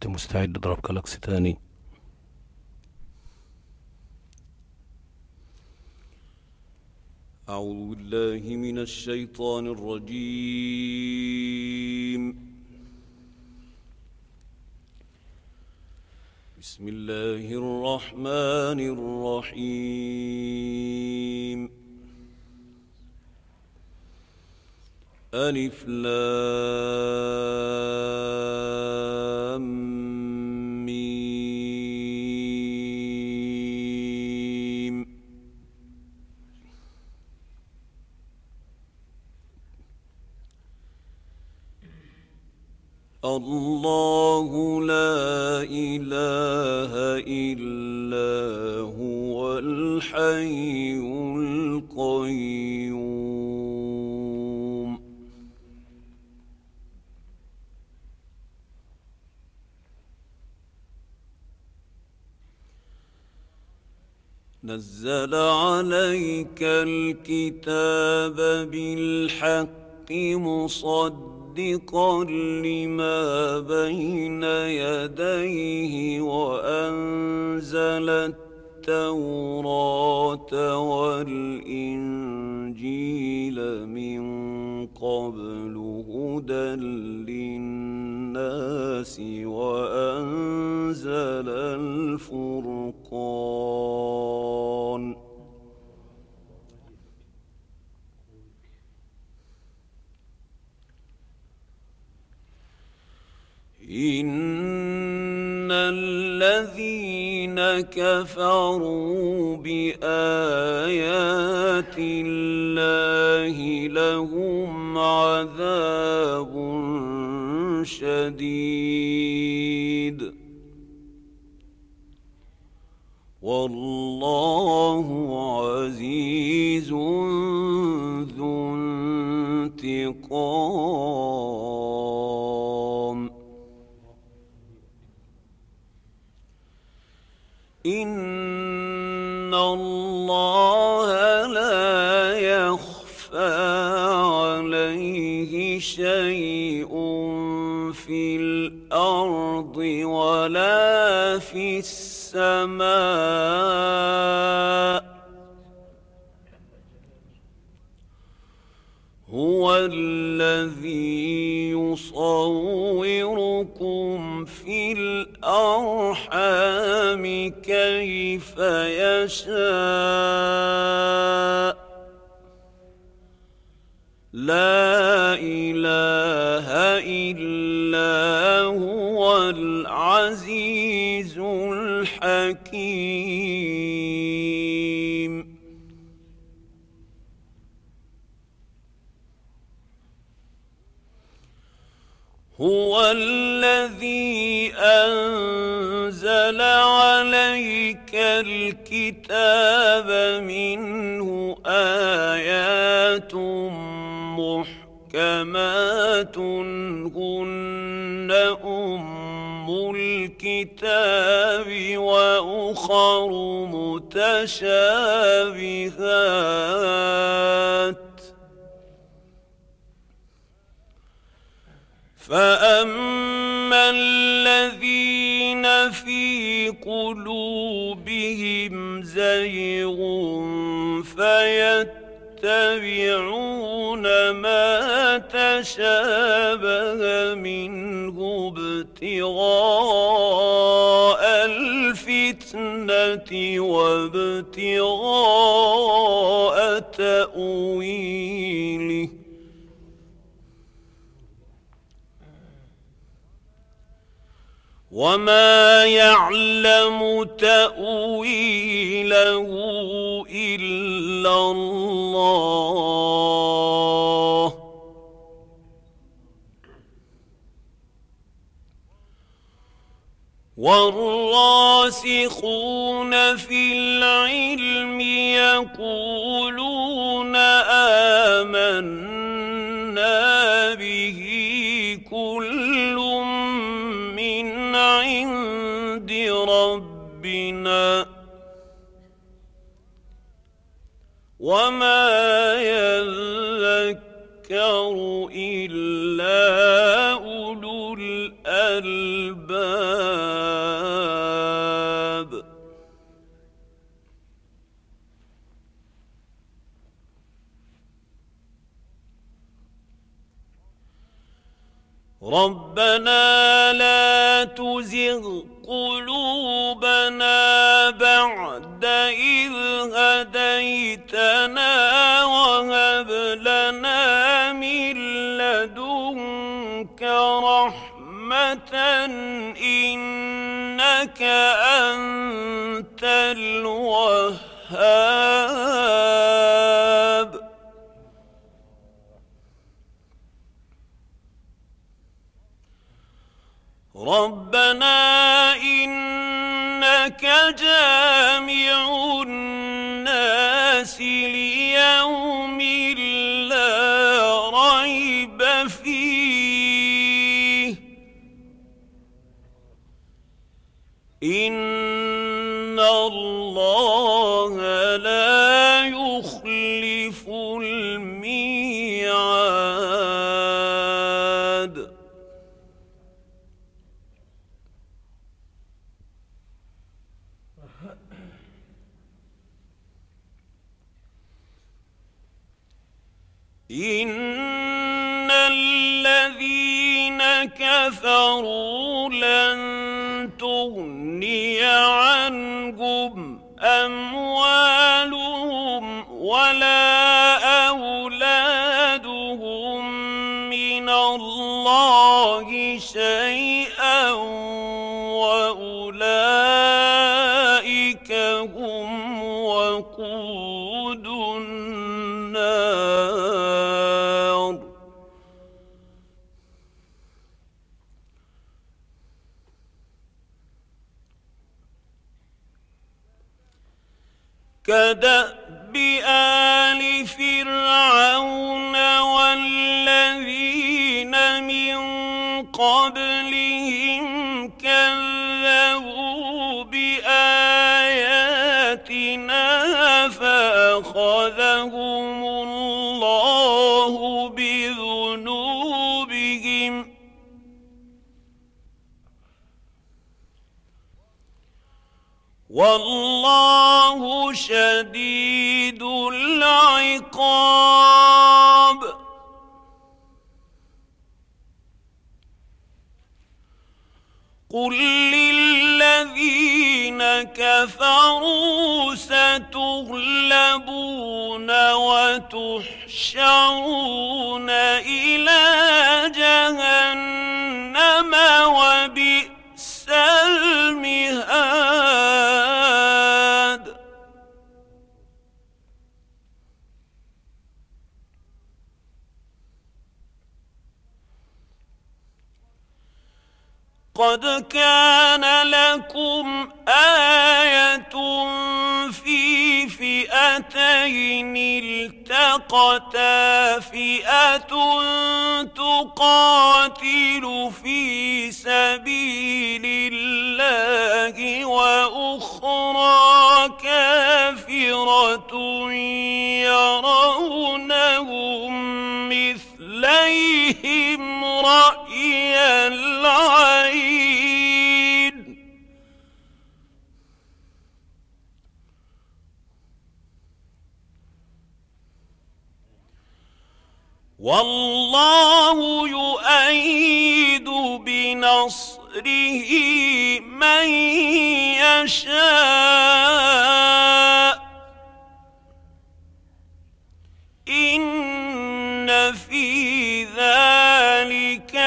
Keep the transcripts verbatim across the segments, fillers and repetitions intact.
انت مستعد اضرب كلاكس تاني؟ أعوذ بالله من الشيطان الرجيم. بسم الله الرحمن الرحيم. ألف لام ميم. الله لا إله إلا هو الحي القيوم. نزل عليك الكتاب بالحق مصدقا لما بين يديه وأنزل التوراة والإنجيل من قبل هدى للناس وأنزل الفرقان. إن الذين كفروا بآيات الله لهم عذاب شديد والله عزيز ذو انتقام. إن الله لا يخفى عليه شيء في الأرض ولا في السماء. هو الذي يصوركم في الأرحام كيف يشاء. لا إله إلا هو العزيز الحكيم. هو الذي أنزل عليك الكتاب منه آيات محكمات هن أم الكتاب وأخر متشابهات. فأما الذين في قلوبهم زيغ فيتبعون ما تشابه منه ابتغاء الفتنة وابتغاء تأويله. وما يعلم تأويله إلا الله. والراسخون في العلم يقولون آمنا به كل من عند ربنا وما يذكر إلا أولو الألباب. الألباب ربنا لا تزغ قلوبنا بعد إذ هديتنا وهب لنا من لدنك رحمة إنك أنت الوهاب ربنا إنك جامع الناس ليوم لا ريب فيه إن الله لا يخلف الميعاد إن الذين كفروا لن تغني عنهم أموالهم ولا أولادهم من الله شيئا وأولئك هم وقود النار كدأب آل فرعون والذين من قبلهم كذبوا بآياتنا فأخذهم الله بذنوبهم والله شديد العقاب قل للذين كفروا ستغلبون وتحشرون إلى جهنم وبئس المهاد قد كان لكم آية في فئتين التقتا فئة تقاتل في سبيل الله وأخرى كافرة يرونهم مثليهم رأي العين والله يؤيد بنصره من يشاء إن في ذلك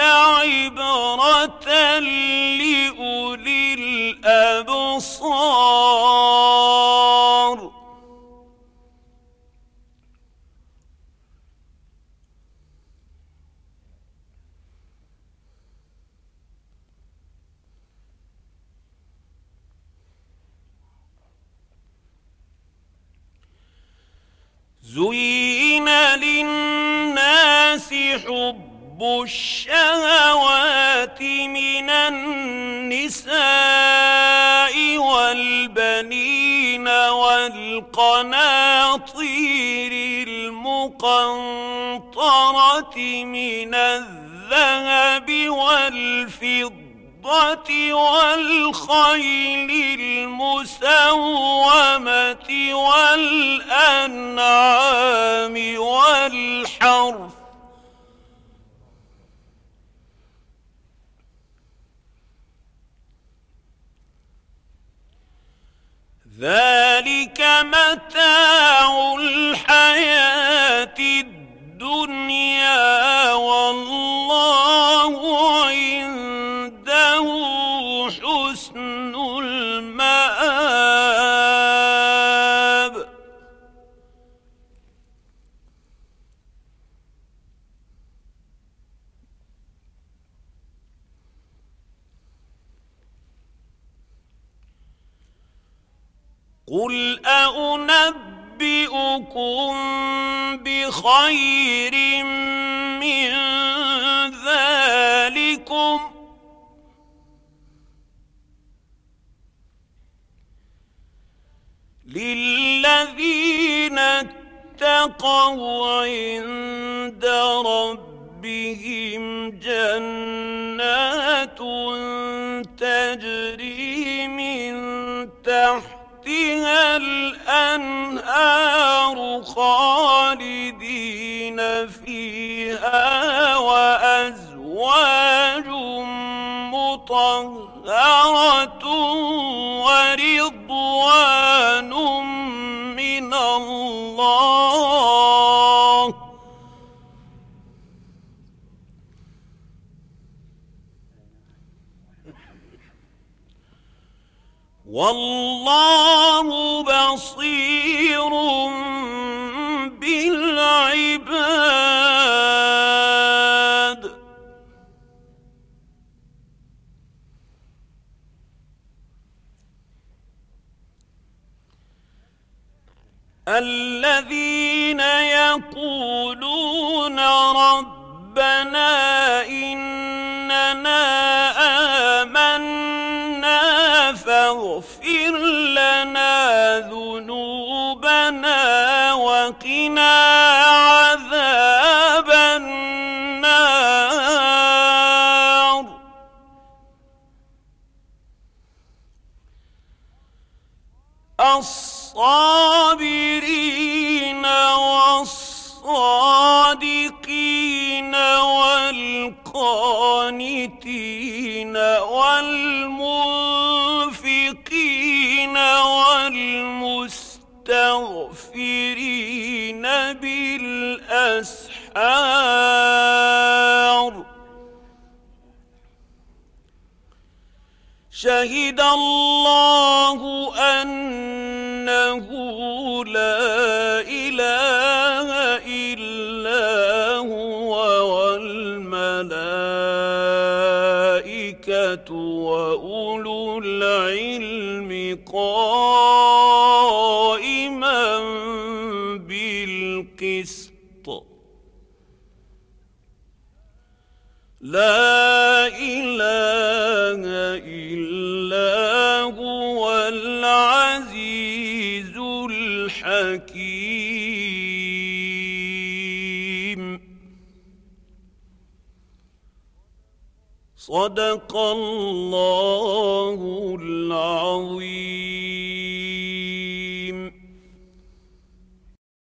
لعبرة لأولي الأبصار زين للناس حب الشهوات من النساء والبنين والقناطير المقنطرة المقنطرة من الذهب والفضة والخيل المسومة والأنعام والحرث ذلك متاع الحياة الدنيا والله عنده حسن المآب. قل أنبئكم بخير من ذلكم للذين اتقوا عند ربهم جنات تجري من تحت تحتها الأنهار خالدين فيها وأزواج مطهرة ورضوان من الله والله بصير بالعباد. الذين يقولون ربنا إننا آمنا فاغفر لنا ذنوبنا وقنا عذاب النار. الصابرين والصادقين والقانتين والمنفقين والمستغفرين بالأسحار. شهد الله أنه لا إله إلا هو والملائكة وأولو العلم قائما بالقسط. لا إله إلا هو العزيز الحكيم. صدق الله العظيم.